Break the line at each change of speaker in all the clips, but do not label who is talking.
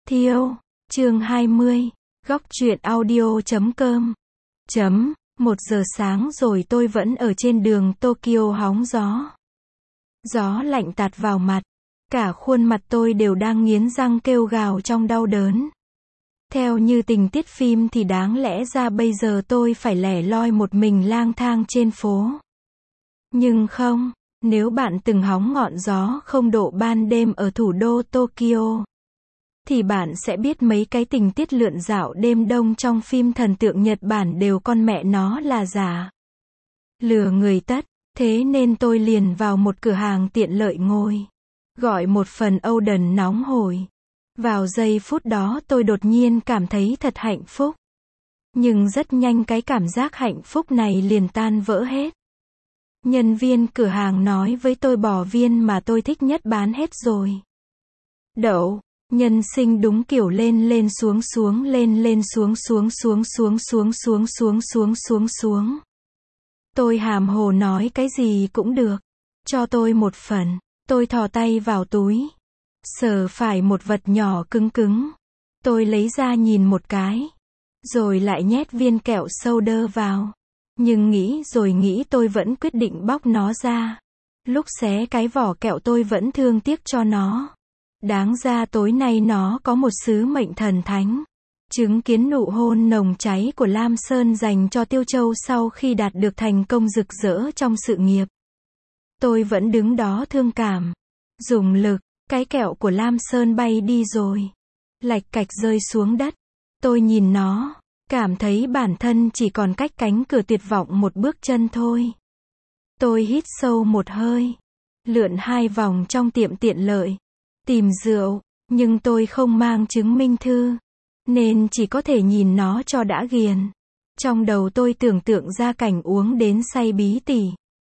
Thiêu, chương 20, góc truyện audio.com. 1 giờ sáng rồi tôi vẫn ở trên đường Tokyo hóng gió. Gió lạnh tạt vào mặt. Cả khuôn mặt tôi đều đang nghiến răng kêu gào trong đau đớn. Theo như tình tiết phim thì đáng lẽ ra bây giờ tôi phải lẻ loi một mình lang thang trên phố. Nhưng không, nếu bạn từng hóng ngọn gió không độ ban đêm ở thủ đô Tokyo, thì bạn sẽ biết mấy cái tình tiết lượn dạo đêm đông trong phim thần tượng Nhật Bản đều con mẹ nó là giả. Lừa người tất, thế nên tôi liền vào một cửa hàng tiện lợi ngồi, gọi một phần Oden nóng hổi. Vào giây phút đó tôi đột nhiên cảm thấy thật hạnh phúc. Nhưng rất nhanh cái cảm giác hạnh phúc này liền tan vỡ hết. Nhân viên cửa hàng nói với tôi bò viên mà tôi thích nhất bán hết rồi. Đậu, nhân sinh đúng kiểu lên lên xuống xuống lên lên xuống xuống xuống xuống xuống xuống xuống xuống xuống xuống. Tôi hàm hồ nói cái gì cũng được. Cho tôi một phần. Tôi thò tay vào túi. Sờ phải một vật nhỏ cứng cứng. Tôi lấy ra nhìn một cái. Rồi lại nhét viên kẹo soda vào. Nhưng nghĩ rồi nghĩ tôi vẫn quyết định bóc nó ra. Lúc xé cái vỏ kẹo tôi vẫn thương tiếc cho nó. Đáng ra tối nay nó có một sứ mệnh thần thánh. Chứng kiến nụ hôn nồng cháy của Lam Sơn dành cho Tiêu Châu sau khi đạt được thành công rực rỡ trong sự nghiệp. Tôi vẫn đứng đó thương cảm. Dùng lực, cái kẹo của Lam Sơn bay đi rồi. Lạch cạch rơi xuống đất. Tôi nhìn nó, cảm thấy bản thân chỉ còn cách cánh cửa tuyệt vọng một bước chân thôi. Tôi hít sâu một hơi. Lượn 2 vòng trong tiệm tiện lợi. Tìm rượu, nhưng tôi không mang chứng minh thư. Nên chỉ có thể nhìn nó cho đã ghiền. Trong đầu tôi tưởng tượng ra cảnh uống đến say bí tỉ.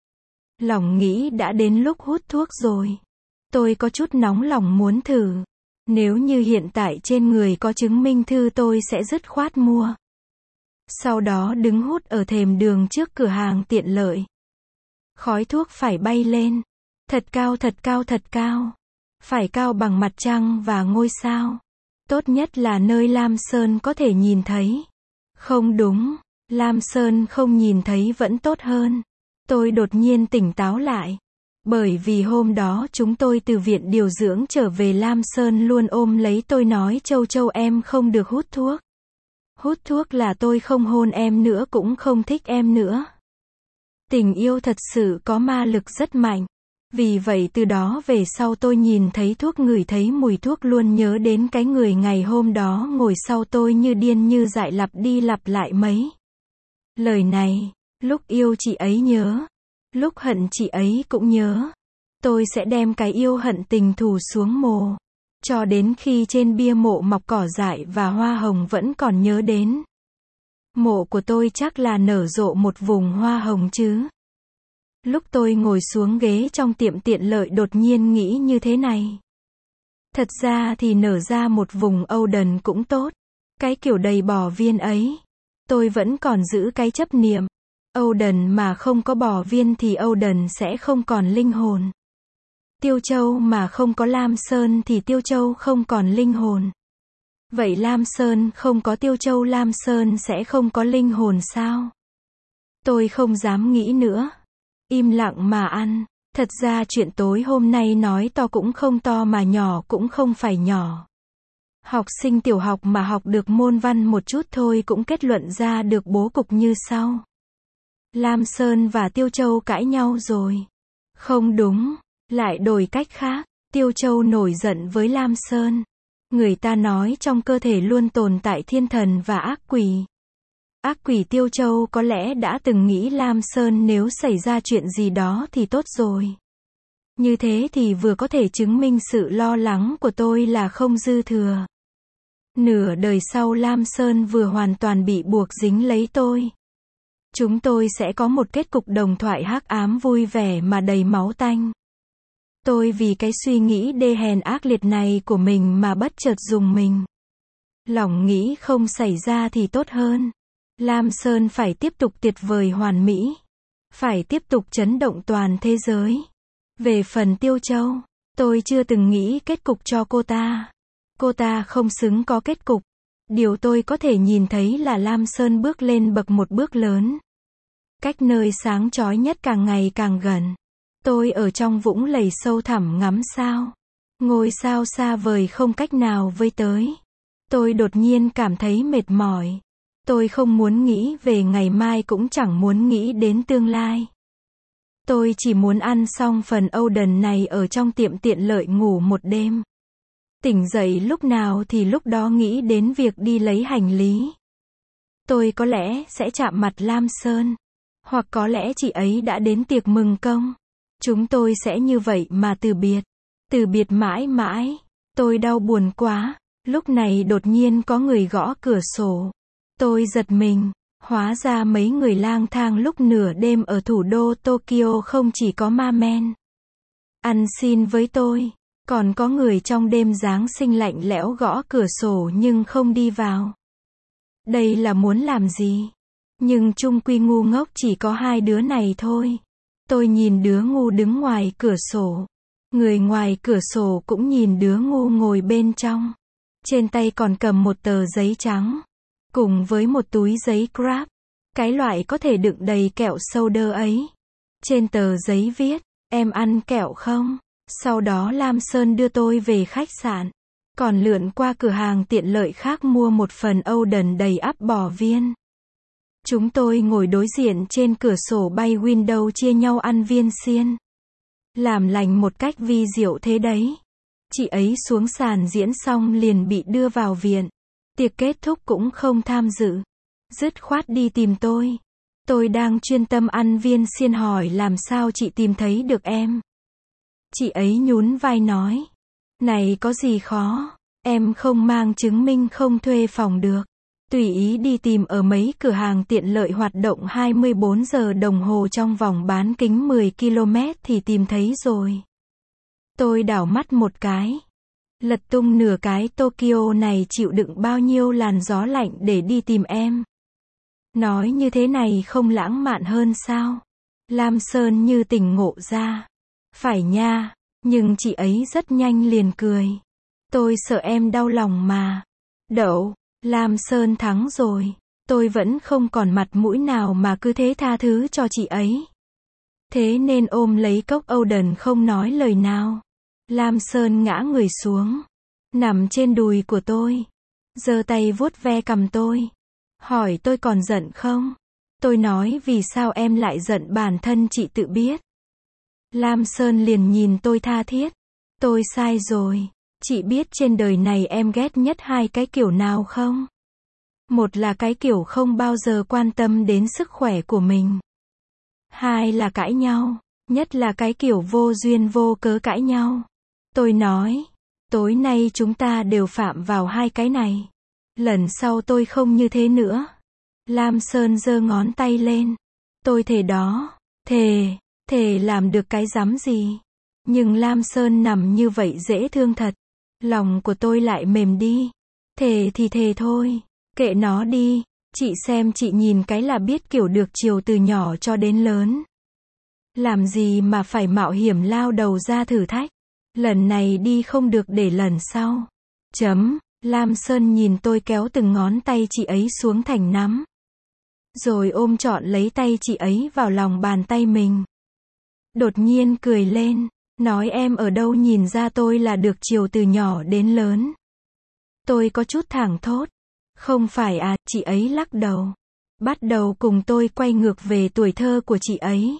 Lòng nghĩ đã đến lúc hút thuốc rồi. Tôi có chút nóng lòng muốn thử. Nếu như hiện tại trên người có chứng minh thư tôi sẽ dứt khoát mua. Sau đó đứng hút ở thềm đường trước cửa hàng tiện lợi. Khói thuốc phải bay lên. Thật cao thật cao thật cao. Phải cao bằng mặt trăng và ngôi sao. Tốt nhất là nơi Lam Sơn có thể nhìn thấy. Không đúng, Lam Sơn không nhìn thấy vẫn tốt hơn. Tôi đột nhiên tỉnh táo lại. Bởi vì hôm đó chúng tôi từ viện điều dưỡng trở về Lam Sơn luôn ôm lấy tôi nói Châu Châu em không được hút thuốc. Hút thuốc là tôi không hôn em nữa cũng không thích em nữa. Tình yêu thật sự có ma lực rất mạnh. Vì vậy từ đó về sau tôi nhìn thấy thuốc ngửi thấy mùi thuốc luôn nhớ đến cái người ngày hôm đó ngồi sau tôi như điên như dại lặp đi lặp lại mấy lời này. Lúc yêu chị ấy nhớ. Lúc hận chị ấy cũng nhớ. Tôi sẽ đem cái yêu hận tình thù xuống mồ. Cho đến khi trên bia mộ mọc cỏ dại và hoa hồng vẫn còn nhớ đến. Mộ của tôi chắc là nở rộ một vùng hoa hồng chứ. Lúc tôi ngồi xuống ghế trong tiệm tiện lợi đột nhiên nghĩ như thế này. Thật ra thì nở ra một vùng Oden cũng tốt. Cái kiểu đầy bò viên ấy. Tôi vẫn còn giữ cái chấp niệm. Oden mà không có bò viên thì Oden sẽ không còn linh hồn. Tiêu Châu mà không có Lam Sơn thì Tiêu Châu không còn linh hồn. Vậy Lam Sơn không có Tiêu Châu Lam Sơn sẽ không có linh hồn sao? Tôi không dám nghĩ nữa. Im lặng mà ăn. Thật ra chuyện tối hôm nay nói to cũng không to mà nhỏ cũng không phải nhỏ. Học sinh tiểu học mà học được môn văn một chút thôi cũng kết luận ra được bố cục như sau. Lam Sơn và Tiêu Châu cãi nhau rồi. Không đúng, lại đổi cách khác. Tiêu Châu nổi giận với Lam Sơn. Người ta nói trong cơ thể luôn tồn tại thiên thần và ác quỷ. Ác quỷ Tiêu Châu có lẽ đã từng nghĩ Lam Sơn nếu xảy ra chuyện gì đó thì tốt rồi. Như thế thì vừa có thể chứng minh sự lo lắng của tôi là không dư thừa. Nửa đời sau Lam Sơn vừa hoàn toàn bị buộc dính lấy tôi. Chúng tôi sẽ có một kết cục đồng thoại hắc ám vui vẻ mà đầy máu tanh. Tôi vì cái suy nghĩ đê hèn ác liệt này của mình mà bất chợt dùng mình. Lòng nghĩ không xảy ra thì tốt hơn. Lam Sơn phải tiếp tục tuyệt vời hoàn mỹ. Phải tiếp tục chấn động toàn thế giới. Về phần Tiêu Châu, tôi chưa từng nghĩ kết cục cho cô ta. Cô ta không xứng có kết cục. Điều tôi có thể nhìn thấy là Lam Sơn bước lên bậc một bước lớn. Cách nơi sáng chói nhất càng ngày càng gần. Tôi ở trong vũng lầy sâu thẳm ngắm sao. Ngôi sao xa vời không cách nào với tới. Tôi đột nhiên cảm thấy mệt mỏi. Tôi không muốn nghĩ về ngày mai cũng chẳng muốn nghĩ đến tương lai. Tôi chỉ muốn ăn xong phần Oden này ở trong tiệm tiện lợi ngủ một đêm. Tỉnh dậy lúc nào thì lúc đó nghĩ đến việc đi lấy hành lý. Tôi có lẽ sẽ chạm mặt Lam Sơn. Hoặc có lẽ chị ấy đã đến tiệc mừng công. Chúng tôi sẽ như vậy mà từ biệt. Từ biệt mãi mãi. Tôi đau buồn quá. Lúc này đột nhiên có người gõ cửa sổ. Tôi giật mình. Hóa ra mấy người lang thang lúc nửa đêm ở thủ đô Tokyo không chỉ có ma men ăn xin với tôi. Còn có người trong đêm Giáng sinh lạnh lẽo gõ cửa sổ nhưng không đi vào. Đây là muốn làm gì? Nhưng chung quy ngu ngốc chỉ có hai đứa này thôi. Tôi nhìn đứa ngu đứng ngoài cửa sổ. Người ngoài cửa sổ cũng nhìn đứa ngu ngồi bên trong. Trên tay còn cầm một tờ giấy trắng. Cùng với một túi giấy Grab. Cái loại có thể đựng đầy kẹo soda ấy. Trên tờ giấy viết, em ăn kẹo không? Sau đó Lam Sơn đưa tôi về khách sạn. Còn lượn qua cửa hàng tiện lợi khác mua một phần Oden đầy ắp bò viên. Chúng tôi ngồi đối diện trên cửa sổ bay window chia nhau ăn viên xiên. Làm lành một cách vi diệu thế đấy. Chị ấy xuống sàn diễn xong liền bị đưa vào viện. Tiệc kết thúc cũng không tham dự. Dứt khoát đi tìm tôi. Tôi đang chuyên tâm ăn viên xiên hỏi làm sao chị tìm thấy được em. Chị ấy nhún vai nói. Này có gì khó. Em không mang chứng minh không thuê phòng được. Tùy ý đi tìm ở mấy cửa hàng tiện lợi hoạt động 24 giờ đồng hồ trong vòng bán kính 10 km thì tìm thấy rồi. Tôi đảo mắt một cái. Lật tung nửa cái Tokyo này chịu đựng bao nhiêu làn gió lạnh để đi tìm em. Nói như thế này không lãng mạn hơn sao? Lam Sơn như tỉnh ngộ ra. Phải nha, nhưng chị ấy rất nhanh liền cười. Tôi sợ em đau lòng mà. Đậu, Lam Sơn thắng rồi. Tôi vẫn không còn mặt mũi nào mà cứ thế tha thứ cho chị ấy. Thế nên ôm lấy cốc Oden không nói lời nào. Lam Sơn ngã người xuống. Nằm trên đùi của tôi. Giơ tay vuốt ve cằm tôi. Hỏi tôi còn giận không? Tôi nói vì sao em lại giận bản thân chị tự biết. Lam Sơn liền nhìn tôi tha thiết. Tôi sai rồi. Chị biết trên đời này em ghét nhất hai cái kiểu nào không? Một là cái kiểu không bao giờ quan tâm đến sức khỏe của mình. Hai là cãi nhau. Nhất là cái kiểu vô duyên vô cớ cãi nhau. Tôi nói. Tối nay chúng ta đều phạm vào hai cái này. Lần sau tôi không như thế nữa. Lam Sơn giơ ngón tay lên. Tôi thề đó. Thề làm được cái rắm gì. Nhưng Lam Sơn nằm như vậy dễ thương thật. Lòng của tôi lại mềm đi. Thề thì thề thôi. Kệ nó đi. Chị xem chị nhìn cái là biết kiểu được chiều từ nhỏ cho đến lớn. Làm gì mà phải mạo hiểm lao đầu ra thử thách. Lần này đi không được để lần sau. Lam Sơn nhìn tôi kéo từng ngón tay chị ấy xuống thành nắm. Rồi ôm trọn lấy tay chị ấy vào lòng bàn tay mình. Đột nhiên cười lên. Nói em ở đâu nhìn ra tôi là được chiều từ nhỏ đến lớn. Tôi có chút thảng thốt. Không phải à, chị ấy lắc đầu. Bắt đầu cùng tôi quay ngược về tuổi thơ của chị ấy.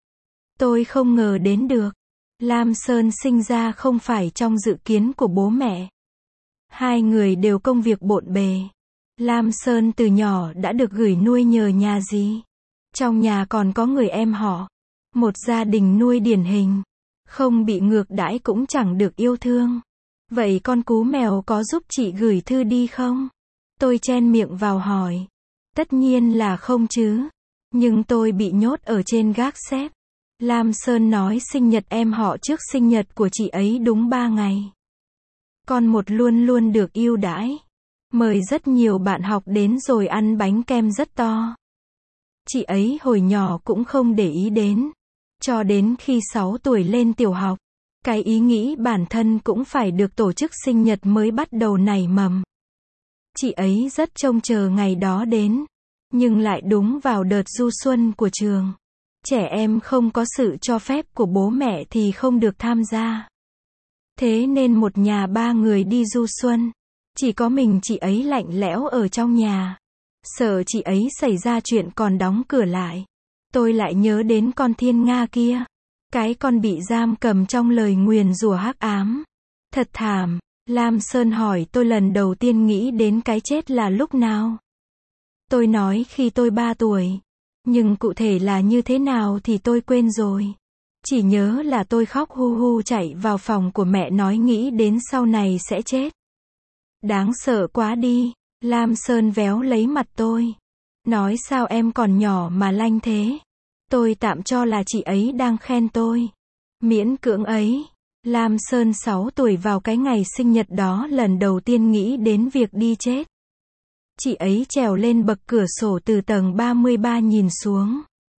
Tôi không ngờ đến được. Lam Sơn sinh ra không phải trong dự kiến của bố mẹ. Hai người đều công việc bộn bề. Lam Sơn từ nhỏ đã được gửi nuôi nhờ nhà dì. Trong nhà còn có người em họ. Một gia đình nuôi điển hình. Không bị ngược đãi cũng chẳng được yêu thương. Vậy con cú mèo có giúp chị gửi thư đi không? Tôi chen miệng vào hỏi. Tất nhiên là không chứ. Nhưng tôi bị nhốt ở trên gác xếp. Lam Sơn nói sinh nhật em họ trước sinh nhật của chị ấy đúng 3 ngày. Con một luôn luôn được ưu đãi. Mời rất nhiều bạn học đến rồi ăn bánh kem rất to. Chị ấy hồi nhỏ cũng không để ý đến. Cho đến khi 6 tuổi lên tiểu học. Cái ý nghĩ bản thân cũng phải được tổ chức sinh nhật mới bắt đầu nảy mầm. Chị ấy rất trông chờ ngày đó đến. Nhưng lại đúng vào đợt du xuân của trường. Trẻ em không có sự cho phép của bố mẹ thì không được tham gia. Thế nên một nhà 3 người đi du xuân. Chỉ có mình chị ấy lạnh lẽo ở trong nhà. Sợ chị ấy xảy ra chuyện còn đóng cửa lại. Tôi lại nhớ đến con thiên nga kia. Cái con bị giam cầm trong lời nguyền rủa hắc ám. Thật thảm. Lam Sơn hỏi tôi lần đầu tiên nghĩ đến cái chết là lúc nào. Tôi nói khi tôi 3 tuổi. Nhưng cụ thể là như thế nào thì tôi quên rồi. Chỉ nhớ là tôi khóc hu hu chạy vào phòng của mẹ nói nghĩ đến sau này sẽ chết. Đáng sợ quá đi. Lam Sơn véo lấy mặt tôi. Nói sao em còn nhỏ mà lanh thế. Tôi tạm cho là chị ấy đang khen tôi. Miễn cưỡng ấy. Lam Sơn 6 tuổi vào cái ngày sinh nhật đó lần đầu tiên nghĩ đến việc đi chết. Chị ấy trèo lên bậc cửa sổ từ tầng 33 nhìn xuống.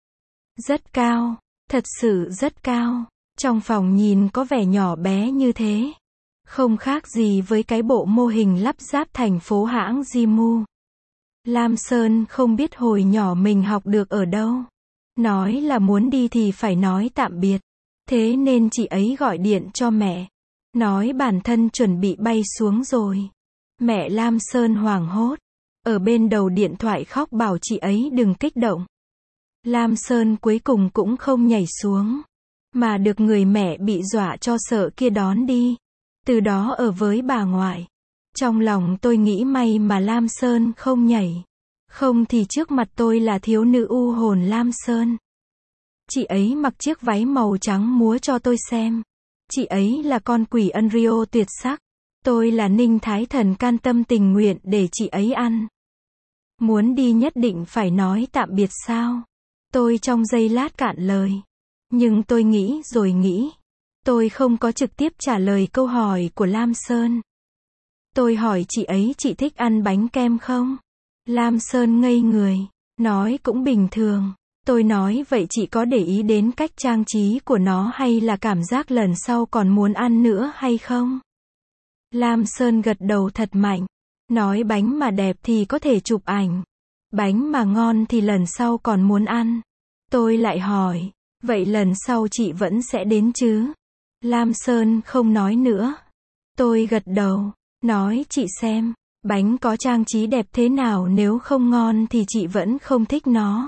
Rất cao. Thật sự rất cao. Trong phòng nhìn có vẻ nhỏ bé như thế. Không khác gì với cái bộ mô hình lắp ráp thành phố hãng Jimu. Lam Sơn không biết hồi nhỏ mình học được ở đâu. Nói là muốn đi thì phải nói tạm biệt. Thế nên chị ấy gọi điện cho mẹ. Nói bản thân chuẩn bị bay xuống rồi. Mẹ Lam Sơn hoảng hốt. Ở bên đầu điện thoại khóc bảo chị ấy đừng kích động. Lam Sơn cuối cùng cũng không nhảy xuống. Mà được người mẹ bị dọa cho sợ kia đón đi. Từ đó ở với bà ngoại. Trong lòng tôi nghĩ may mà Lam Sơn không nhảy. Không thì trước mặt tôi là thiếu nữ u hồn Lam Sơn. Chị ấy mặc chiếc váy màu trắng múa cho tôi xem. Chị ấy là con quỷ Unreal tuyệt sắc. Tôi là Ninh Thái Thần can tâm tình nguyện để chị ấy ăn. Muốn đi nhất định phải nói tạm biệt sao? Tôi trong giây lát cạn lời. Nhưng tôi nghĩ rồi nghĩ. Tôi không có trực tiếp trả lời câu hỏi của Lam Sơn. Tôi hỏi chị ấy chị thích ăn bánh kem không? Lam Sơn ngây người. Nói cũng bình thường. Tôi nói vậy chị có để ý đến cách trang trí của nó hay là cảm giác lần sau còn muốn ăn nữa hay không? Lam Sơn gật đầu thật mạnh. Nói bánh mà đẹp thì có thể chụp ảnh. Bánh mà ngon thì lần sau còn muốn ăn. Tôi lại hỏi. Vậy lần sau chị vẫn sẽ đến chứ? Lam Sơn không nói nữa. Tôi gật đầu. Nói chị xem. Bánh có trang trí đẹp thế nào nếu không ngon thì chị vẫn không thích nó.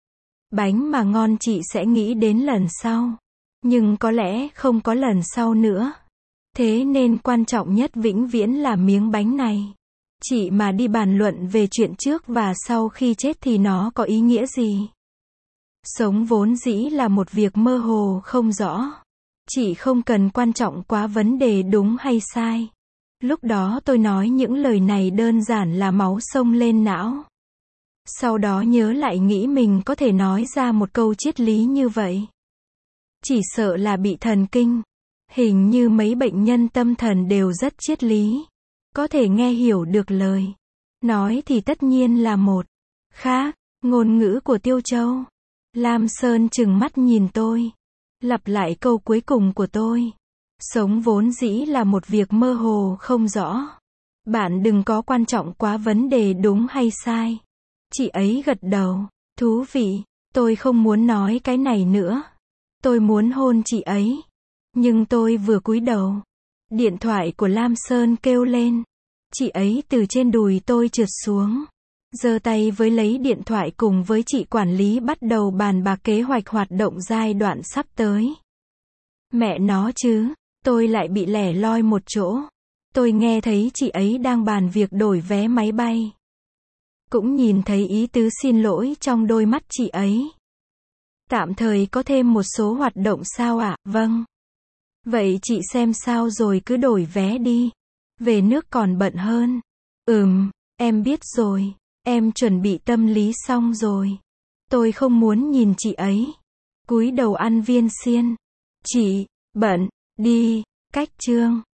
Bánh mà ngon chị sẽ nghĩ đến lần sau. Nhưng có lẽ không có lần sau nữa. Thế nên quan trọng nhất vĩnh viễn là miếng bánh này. Chị mà đi bàn luận về chuyện trước và sau khi chết thì nó có ý nghĩa gì? Sống vốn dĩ là một việc mơ hồ không rõ. Chị không cần quan trọng quá vấn đề đúng hay sai. Lúc đó tôi nói những lời này đơn giản là máu xông lên não. Sau đó nhớ lại nghĩ mình có thể nói ra một câu triết lý như vậy. Chỉ sợ là bị thần kinh. Hình như mấy bệnh nhân tâm thần đều rất triết lý. Có thể nghe hiểu được lời. Nói thì tất nhiên là một. Khác, ngôn ngữ của Tiêu Châu. Lam Sơn trừng mắt nhìn tôi. Lặp lại câu cuối cùng của tôi. Sống vốn dĩ là một việc mơ hồ không rõ. Bạn đừng có quan trọng quá vấn đề đúng hay sai. Chị ấy gật đầu. Thú vị. Tôi không muốn nói cái này nữa. Tôi muốn hôn chị ấy. Nhưng tôi vừa cúi đầu. Điện thoại của Lam Sơn kêu lên. Chị ấy từ trên đùi tôi trượt xuống. Giơ tay với lấy điện thoại cùng với chị quản lý bắt đầu bàn bạc kế hoạch hoạt động giai đoạn sắp tới. Mẹ nó chứ. Tôi lại bị lẻ loi một chỗ. Tôi nghe thấy chị ấy đang bàn việc đổi vé máy bay. Cũng nhìn thấy ý tứ xin lỗi trong đôi mắt chị ấy. Tạm thời có thêm một số hoạt động sao ạ? Vâng. Vậy chị xem sao rồi cứ đổi vé đi. Về nước còn bận hơn. Em biết rồi. Em chuẩn bị tâm lý xong rồi. Tôi không muốn nhìn chị ấy. Cúi đầu ăn viên xiên. Chị, bận, đi, cách chương.